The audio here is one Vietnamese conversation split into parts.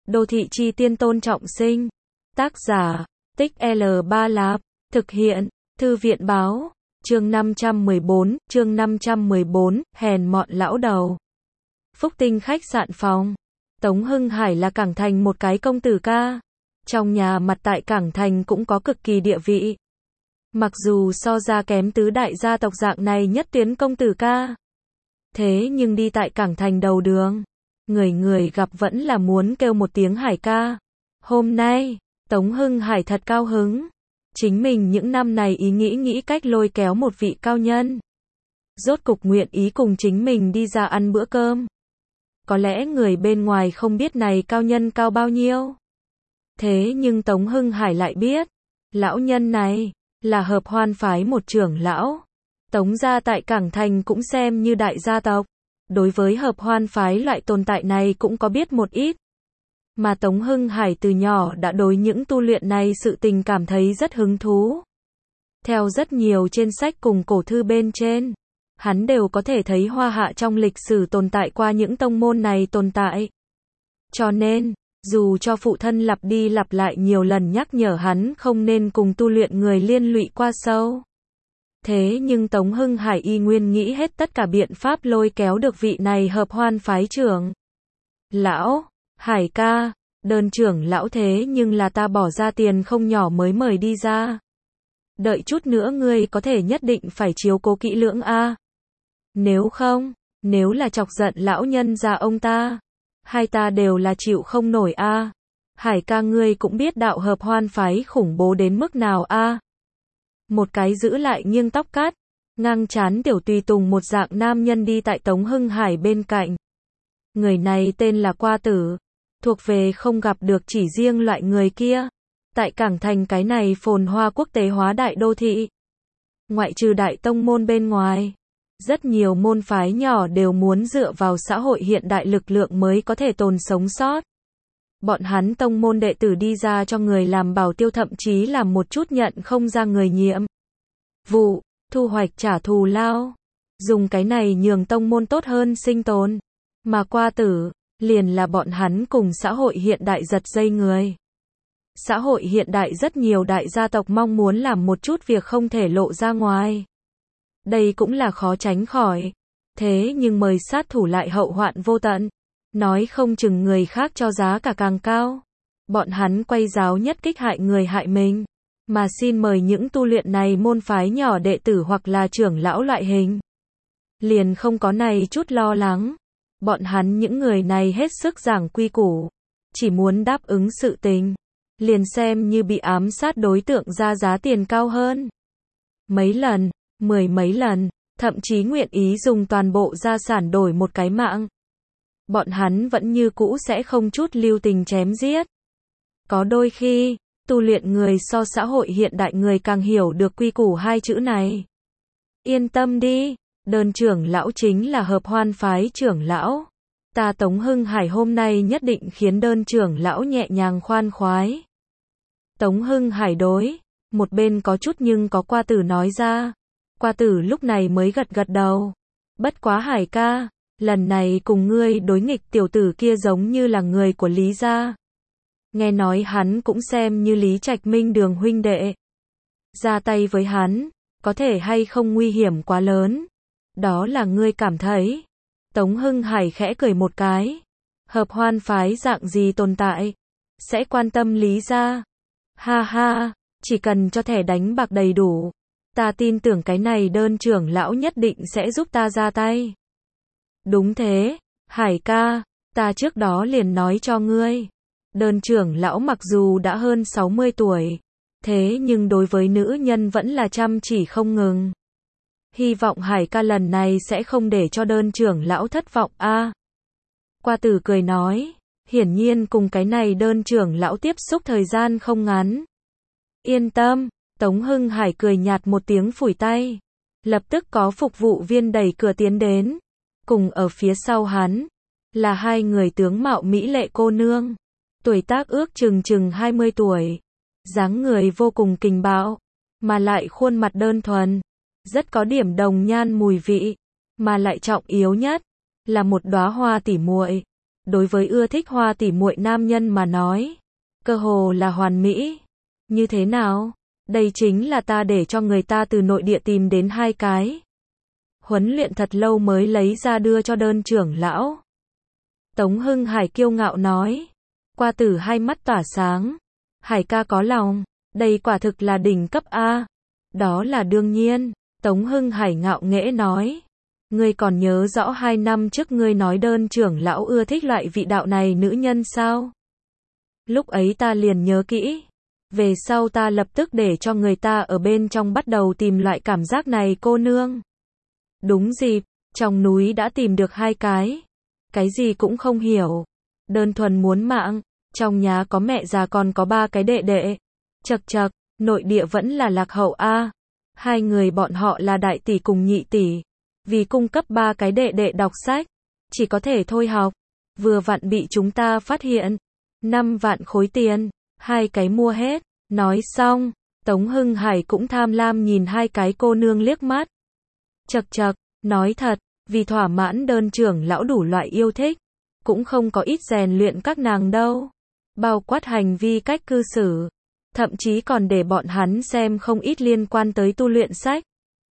Đô thị chi tiên Tôn Trọng Sinh. Tác giả, Tích L3 Lạp. Thực hiện, Thư viện báo. Chương 514, hèn mọn lão đầu. Phúc Tinh khách sạn phòng. Tống Hưng Hải là Cảng Thành một cái công tử ca. Trong nhà mặt tại Cảng Thành cũng có cực kỳ địa vị. Mặc dù so ra kém tứ đại gia tộc dạng này nhất tuyến công tử ca. Thế nhưng đi tại Cảng Thành đầu đường, người người gặp vẫn là muốn kêu một tiếng Hải ca. Hôm nay, Tống Hưng Hải thật cao hứng. Chính mình những năm này nghĩ cách lôi kéo một vị cao nhân. Rốt cục nguyện ý cùng chính mình đi ra ăn bữa cơm. Có lẽ người bên ngoài không biết này cao nhân cao bao nhiêu. Thế nhưng Tống Hưng Hải lại biết, lão nhân này là Hợp Hoan phái một trưởng lão. Tống gia tại Cảng Thành cũng xem như đại gia tộc. Đối với Hợp Hoan phái loại tồn tại này cũng có biết một ít. Mà Tống Hưng Hải từ nhỏ đã đối những tu luyện này sự tình cảm thấy rất hứng thú. Theo rất nhiều trên sách cùng cổ thư bên trên, hắn đều có thể thấy Hoa Hạ trong lịch sử tồn tại qua những tông môn này tồn tại. Cho nên, dù cho phụ thân lặp đi lặp lại nhiều lần nhắc nhở hắn không nên cùng tu luyện người liên lụy qua sâu. Thế nhưng Tống Hưng Hải y nguyên nghĩ hết tất cả biện pháp lôi kéo được vị này Hợp Hoan phái trưởng. Lão, Hải ca, đơn trưởng lão thế nhưng là ta bỏ ra tiền không nhỏ mới mời đi ra. Đợi chút nữa ngươi có thể nhất định phải chiếu cố kỹ lưỡng a. Nếu không, nếu là chọc giận lão nhân gia ông ta, hai ta đều là chịu không nổi a. Hải ca ngươi cũng biết đạo Hợp Hoan phái khủng bố đến mức nào a. Một cái giữ lại nghiêng tóc cát, ngang trán tiểu tùy tùng một dạng nam nhân đi tại Tống Hưng Hải bên cạnh. Người này tên là Qua Tử, thuộc về không gặp được chỉ riêng loại người kia. Tại Cảng Thành cái này phồn hoa quốc tế hóa đại đô thị, ngoại trừ đại tông môn bên ngoài, rất nhiều môn phái nhỏ đều muốn dựa vào xã hội hiện đại lực lượng mới có thể tồn sống sót. Bọn hắn tông môn đệ tử đi ra cho người làm bảo tiêu, thậm chí làm một chút nhận không ra người nhiệm vụ, thu hoạch trả thù lao. Dùng cái này nhường tông môn tốt hơn sinh tồn. Mà Qua Tử, liền là bọn hắn cùng xã hội hiện đại giật dây người. Xã hội hiện đại rất nhiều đại gia tộc mong muốn làm một chút việc không thể lộ ra ngoài. Đây cũng là khó tránh khỏi. Thế nhưng mời sát thủ lại hậu hoạn vô tận. Nói không chừng người khác cho giá cả càng cao. Bọn hắn quay giáo nhất kích hại người hại mình. Mà xin mời những tu luyện này môn phái nhỏ đệ tử hoặc là trưởng lão loại hình. Liền không có này chút lo lắng. Bọn hắn những người này hết sức giảng quy củ. Chỉ muốn đáp ứng sự tình. Liền xem như bị ám sát đối tượng ra giá tiền cao hơn. Mấy lần, mười mấy lần, thậm chí nguyện ý dùng toàn bộ gia sản đổi một cái mạng. Bọn hắn vẫn như cũ sẽ không chút lưu tình chém giết. Có đôi khi, tu luyện người so xã hội hiện đại người càng hiểu được quy củ hai chữ này. Yên tâm đi, đơn trưởng lão chính là Hợp Hoan phái trưởng lão. Ta Tống Hưng Hải hôm nay nhất định khiến đơn trưởng lão nhẹ nhàng khoan khoái. Tống Hưng Hải đối, một bên có chút nhưng có Qua Tử nói ra. Qua Tử lúc này mới gật gật đầu. Bất quá Hải ca, lần này cùng ngươi đối nghịch tiểu tử kia giống như là người của Lý gia. Nghe nói hắn cũng xem như Lý Trạch Minh Đường huynh đệ. Ra tay với hắn, có thể hay không nguy hiểm quá lớn. Đó là ngươi cảm thấy. Tống Hưng Hải khẽ cười một cái. Hợp Hoan phái dạng gì tồn tại, sẽ quan tâm Lý gia. Ha ha, chỉ cần cho thẻ đánh bạc đầy đủ. Ta tin tưởng cái này đơn trưởng lão nhất định sẽ giúp ta ra tay. Đúng thế, Hải ca, ta trước đó liền nói cho ngươi. Đơn trưởng lão mặc dù đã hơn 60 tuổi, thế nhưng đối với nữ nhân vẫn là chăm chỉ không ngừng. Hy vọng Hải ca lần này sẽ không để cho đơn trưởng lão thất vọng a. Qua Tử cười nói, hiển nhiên cùng cái này đơn trưởng lão tiếp xúc thời gian không ngắn. Yên tâm, Tống Hưng Hải cười nhạt một tiếng phủi tay. Lập tức có phục vụ viên đẩy cửa tiến đến. Cùng ở phía sau hắn, là hai người tướng mạo mỹ lệ cô nương. Tuổi tác ước chừng 20 tuổi. Dáng người vô cùng kình bạo, mà lại khuôn mặt đơn thuần. Rất có điểm đồng nhan mùi vị, mà lại trọng yếu nhất là một đóa hoa tỉ muội. đối với ưa thích Hoa tỷ muội nam nhân mà nói, cơ hồ là hoàn mỹ. Như thế nào? Đây chính là ta để cho người ta từ nội địa tìm đến 2 cái. Huấn luyện thật lâu mới lấy ra đưa cho đơn trưởng lão. Tống Hưng Hải kiêu ngạo nói. Qua Tử hai mắt tỏa sáng. Hải ca có lòng, đây quả thực là đỉnh cấp A. Đó là đương nhiên, Tống Hưng Hải ngạo nghễ nói. Ngươi còn nhớ rõ 2 năm trước ngươi nói đơn trưởng lão ưa thích loại vị đạo này nữ nhân sao? Lúc ấy ta liền nhớ kỹ. Về sau ta lập tức để cho người ta ở bên trong bắt đầu tìm loại cảm giác này cô nương. Đúng dịp, trong núi đã tìm được 2 cái. Cái gì cũng không hiểu. Đơn thuần muốn mạng, trong nhà có mẹ già còn có 3 cái đệ đệ. Chậc chậc, nội địa vẫn là lạc hậu A. 2 người bọn họ là đại tỷ cùng nhị tỷ. Vì cung cấp 3 cái đệ đệ đọc sách, chỉ có thể thôi học. Vừa vặn bị chúng ta phát hiện. 5 vạn khối tiền, 2 cái mua hết. Nói xong, Tống Hưng Hải cũng tham lam nhìn 2 cái cô nương liếc mắt. Chậc chậc, nói thật, vì thỏa mãn đơn trưởng lão đủ loại yêu thích, cũng không có ít rèn luyện các nàng đâu. Bao quát hành vi cách cư xử, thậm chí còn để bọn hắn xem không ít liên quan tới tu luyện sách.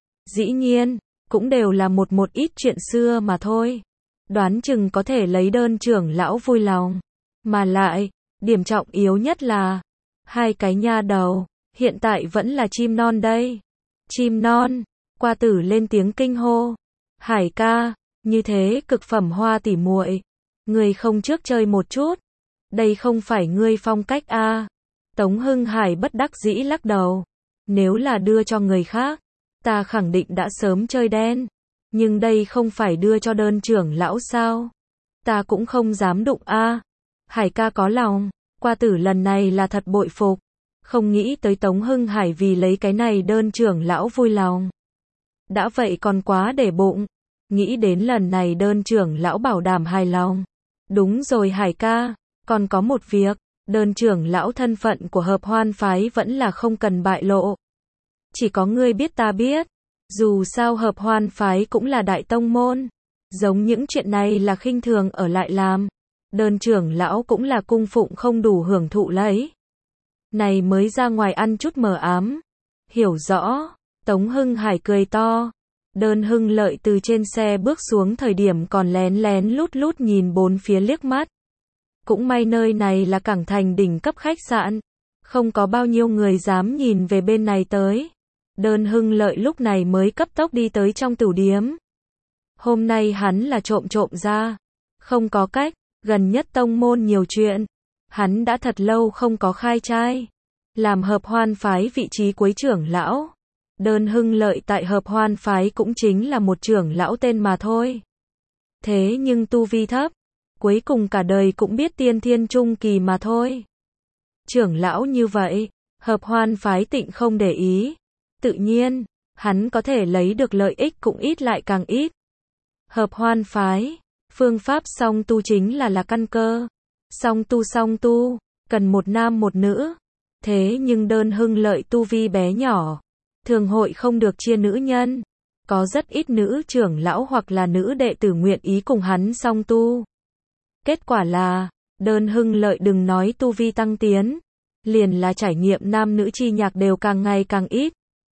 Dĩ nhiên, cũng đều là một ít chuyện xưa mà thôi. Đoán chừng có thể lấy đơn trưởng lão vui lòng. Mà lại, điểm trọng yếu nhất là 2 cái nha đầu, hiện tại vẫn là chim non đây. Chim non, Qua Tử lên tiếng kinh hô. Hải ca, như thế cực phẩm Hoa tỷ muội, ngươi không trước chơi một chút. Đây không phải ngươi phong cách a. Tống Hưng Hải bất đắc dĩ lắc đầu. Nếu là đưa cho người khác, ta khẳng định đã sớm chơi đen. Nhưng đây không phải đưa cho đơn trưởng lão sao? Ta cũng không dám đụng a. Hải ca có lòng. Qua Tử lần này là thật bội phục. Không nghĩ tới Tống Hưng Hải vì lấy cái này đơn trưởng lão vui lòng. Đã vậy còn quá để bụng. Nghĩ đến lần này đơn trưởng lão bảo đảm hài lòng. Đúng rồi Hải ca, còn có một việc. Đơn trưởng lão thân phận của Hợp Hoan phái vẫn là không cần bại lộ. Chỉ có ngươi biết ta biết. Dù sao Hợp Hoan phái cũng là đại tông môn. Giống những chuyện này là khinh thường ở lại làm. Đơn trưởng lão cũng là cung phụng không đủ hưởng thụ lấy. Này mới ra ngoài ăn chút mờ ám. Hiểu rõ. Tống Hưng Hải cười to. Đơn Hưng Lợi từ trên xe bước xuống thời điểm còn lén lén lút lút nhìn bốn phía liếc mắt. Cũng may nơi này là cảng thành đỉnh cấp khách sạn. Không có bao nhiêu người dám nhìn về bên này tới. Đơn Hưng Lợi lúc này mới cấp tốc đi tới trong tửu điếm. Hôm nay hắn là trộm ra. Không có cách, gần nhất tông môn nhiều chuyện. Hắn đã thật lâu không có khai trai. Làm Hợp Hoan phái vị trí cuối trưởng lão. Đơn Hưng Lợi tại Hợp Hoan phái cũng chính là một trưởng lão tên mà thôi. Thế nhưng tu vi thấp. Cuối cùng cả đời cũng biết tiên thiên trung kỳ mà thôi. Trưởng lão như vậy, Hợp Hoan phái tịnh không để ý. Tự nhiên, hắn có thể lấy được lợi ích cũng ít lại càng ít. Hợp Hoan phái, phương pháp song tu chính là căn cơ. Song tu, cần một nam một nữ. Thế nhưng Đơn Hưng Lợi tu vi bé nhỏ, thường hội không được chia nữ nhân. Có rất ít nữ trưởng lão hoặc là nữ đệ tử nguyện ý cùng hắn song tu. Kết quả là, Đơn Hưng Lợi đừng nói tu vi tăng tiến, liền là trải nghiệm nam nữ chi nhạc đều càng ngày càng ít.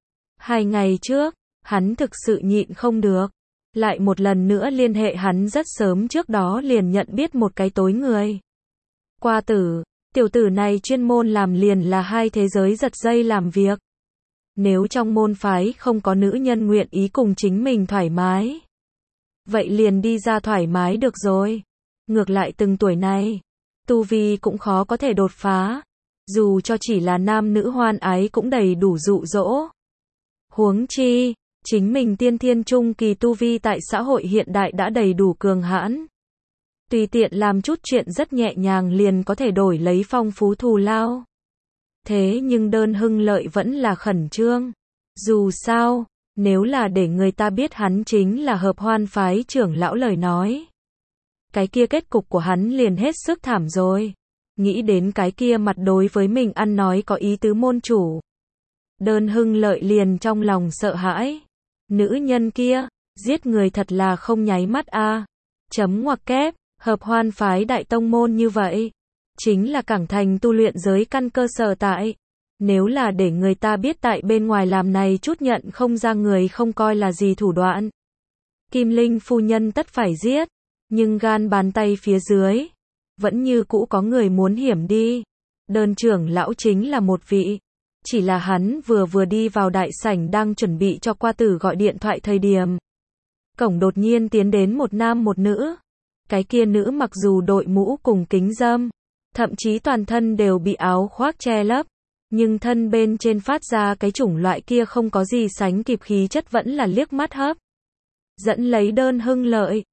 2 ngày trước, hắn thực sự nhịn không được. Lại một lần nữa liên hệ hắn rất sớm trước đó liền nhận biết một cái tối người. Qua Tử, tiểu tử này chuyên môn làm liền là 2 thế giới giật dây làm việc. Nếu trong môn phái không có nữ nhân nguyện ý cùng chính mình thoải mái, vậy liền đi ra thoải mái được rồi. Ngược lại từng tuổi này, tu vi cũng khó có thể đột phá. Dù cho chỉ là nam nữ hoan ái cũng đầy đủ dụ dỗ. Huống chi, chính mình tiên thiên trung kỳ tu vi tại xã hội hiện đại đã đầy đủ cường hãn. Tùy tiện làm chút chuyện rất nhẹ nhàng liền có thể đổi lấy phong phú thù lao. Thế nhưng Đơn Hưng Lợi vẫn là khẩn trương. Dù sao, nếu là để người ta biết hắn chính là Hợp Hoan phái trưởng lão lời nói, cái kia kết cục của hắn liền hết sức thảm rồi. Nghĩ đến cái kia mặt đối với mình ăn nói có ý tứ môn chủ, Đơn Hưng Lợi liền trong lòng sợ hãi. Nữ nhân kia, giết người thật là không nháy mắt a. Chấm ngoặc kép, Hợp Hoan phái đại tông môn như vậy, chính là cảng thành tu luyện giới căn cơ sở tại. Nếu là để người ta biết tại bên ngoài làm này chút nhận không ra người không coi là gì thủ đoạn. Kim Linh phu nhân tất phải giết, nhưng gan bàn tay phía dưới, vẫn như cũ có người muốn hiểm đi. Đơn trưởng lão chính là một vị. Chỉ là hắn vừa đi vào đại sảnh đang chuẩn bị cho qua tử gọi điện thoại thời điểm. Cổng đột nhiên tiến đến một nam một nữ. Cái kia nữ mặc dù đội mũ cùng kính râm, thậm chí toàn thân đều bị áo khoác che lấp, nhưng thân bên trên phát ra cái chủng loại kia không có gì sánh kịp khí chất vẫn là liếc mắt hấp. Dẫn lấy Đơn Hưng Lợi.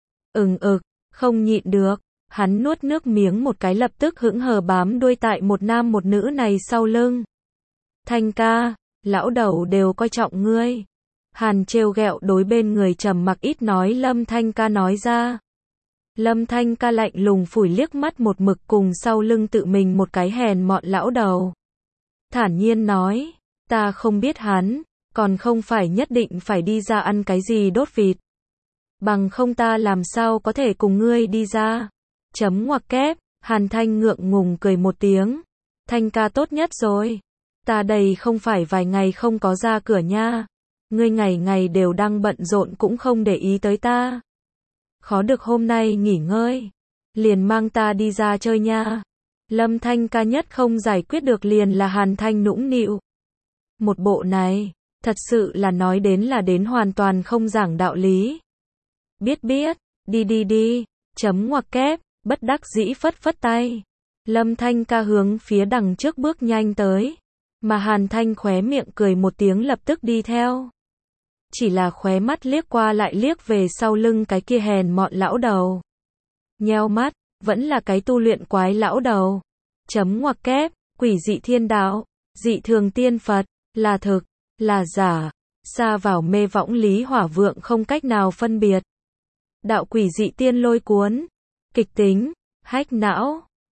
Không nhịn được. Hắn nuốt nước miếng một cái lập tức hững hờ bám đuôi tại một nam một nữ này sau lưng. Thanh ca, lão đầu đều coi trọng ngươi. Hàn trêu ghẹo đối bên người trầm mặc ít nói Lâm Thanh ca nói ra. Lâm Thanh ca lạnh lùng phủi liếc mắt một mực cùng sau lưng tự mình một cái hèn mọn lão đầu. Thản nhiên nói, ta không biết hắn, còn không phải nhất định phải đi ra ăn cái gì đốt vịt. Bằng không ta làm sao có thể cùng ngươi đi ra. Chấm ngoặc kép, Hàn Thanh ngượng ngùng cười một tiếng. Thanh ca tốt nhất rồi. Ta đây không phải vài ngày không có ra cửa nha. Ngươi ngày ngày đều đang bận rộn cũng không để ý tới ta. Khó được hôm nay nghỉ ngơi. Liền mang ta đi ra chơi nha. Lâm Thanh ca nhất không giải quyết được liền là Hàn Thanh nũng nịu. Một bộ này, thật sự là nói đến là đến hoàn toàn không giảng đạo lý. Biết, đi. Chấm ngoặc kép, bất đắc dĩ phất tay. Lâm Thanh ca hướng phía đằng trước bước nhanh tới. Mà Hàn Thanh khóe miệng cười một tiếng lập tức đi theo. Chỉ là khóe mắt liếc qua lại liếc về sau lưng cái kia hèn mọn lão đầu. Nheo mắt, vẫn là cái tu luyện quái lão đầu. Chấm ngoặc kép, quỷ dị thiên đạo, dị thường tiên Phật, là thực, là giả, xa vào mê võng lý hỏa vượng không cách nào phân biệt. Đạo quỷ dị tiên lôi cuốn, kịch tính, hách não,